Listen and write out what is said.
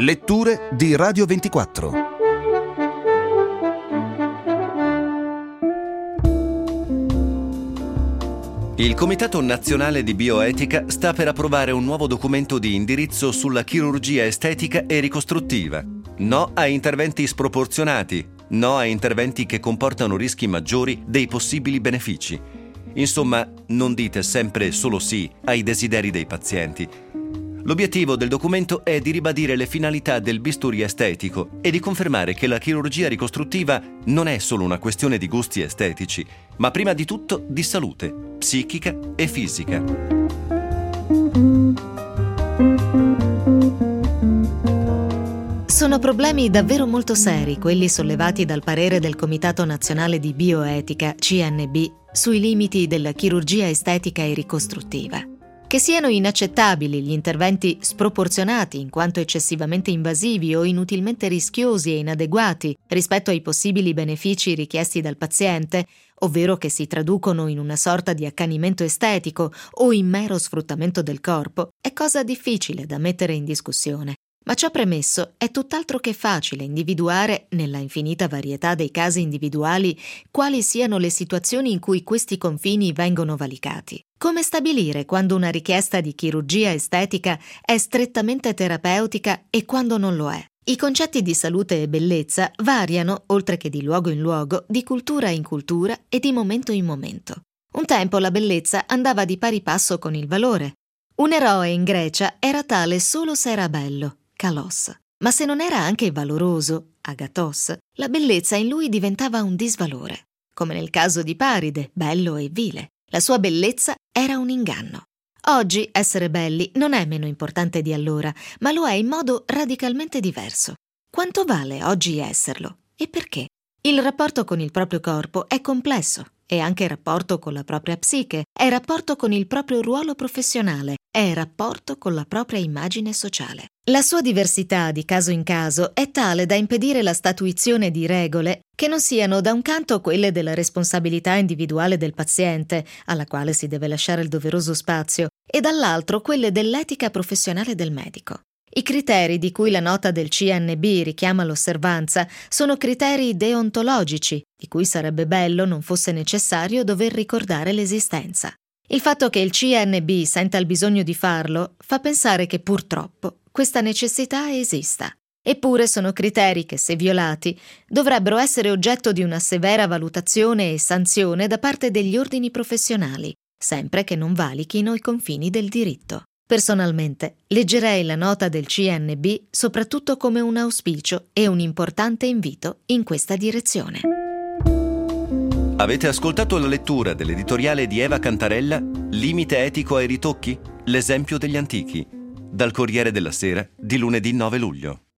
Letture di Radio 24. Il Comitato Nazionale di Bioetica sta per approvare un nuovo documento di indirizzo sulla chirurgia estetica e ricostruttiva. No a interventi sproporzionati, no a interventi che comportano rischi maggiori dei possibili benefici. Insomma, non dite sempre solo sì ai desideri dei pazienti. L'obiettivo del documento è di ribadire le finalità del bisturi estetico e di confermare che la chirurgia ricostruttiva non è solo una questione di gusti estetici, ma prima di tutto di salute, psichica e fisica. Sono problemi davvero molto seri quelli sollevati dal parere del Comitato Nazionale di Bioetica, CNB, sui limiti della chirurgia estetica e ricostruttiva. Che siano inaccettabili gli interventi sproporzionati in quanto eccessivamente invasivi o inutilmente rischiosi e inadeguati rispetto ai possibili benefici richiesti dal paziente, ovvero che si traducono in una sorta di accanimento estetico o in mero sfruttamento del corpo, è cosa difficile da mettere in discussione. Ma ciò premesso, è tutt'altro che facile individuare, nella infinita varietà dei casi individuali, quali siano le situazioni in cui questi confini vengono valicati. Come stabilire quando una richiesta di chirurgia estetica è strettamente terapeutica e quando non lo è? I concetti di salute e bellezza variano, oltre che di luogo in luogo, di cultura in cultura e di momento in momento. Un tempo la bellezza andava di pari passo con il valore. Un eroe in Grecia era tale solo se era bello, kalos, ma se non era anche valoroso, agathos, la bellezza in lui diventava un disvalore. Come nel caso di Paride, bello e vile. La sua bellezza era un inganno. Oggi essere belli non è meno importante di allora, ma lo è in modo radicalmente diverso. Quanto vale oggi esserlo? E perché? Il rapporto con il proprio corpo è complesso, è anche rapporto con la propria psiche, è rapporto con il proprio ruolo professionale, è rapporto con la propria immagine sociale. La sua diversità di caso in caso è tale da impedire la statuizione di regole che non siano da un canto quelle della responsabilità individuale del paziente, alla quale si deve lasciare il doveroso spazio, e dall'altro quelle dell'etica professionale del medico. I criteri di cui la nota del CNB richiama l'osservanza sono criteri deontologici, di cui sarebbe bello non fosse necessario dover ricordare l'esistenza. Il fatto che il CNB senta il bisogno di farlo fa pensare che purtroppo questa necessità esista. Eppure sono criteri che, se violati, dovrebbero essere oggetto di una severa valutazione e sanzione da parte degli ordini professionali, sempre che non valichino i confini del diritto. Personalmente, leggerei la nota del CNB soprattutto come un auspicio e un importante invito in questa direzione. Avete ascoltato la lettura dell'editoriale di Eva Cantarella, Limite etico ai ritocchi? L'esempio degli antichi, dal Corriere della Sera di lunedì 9 luglio.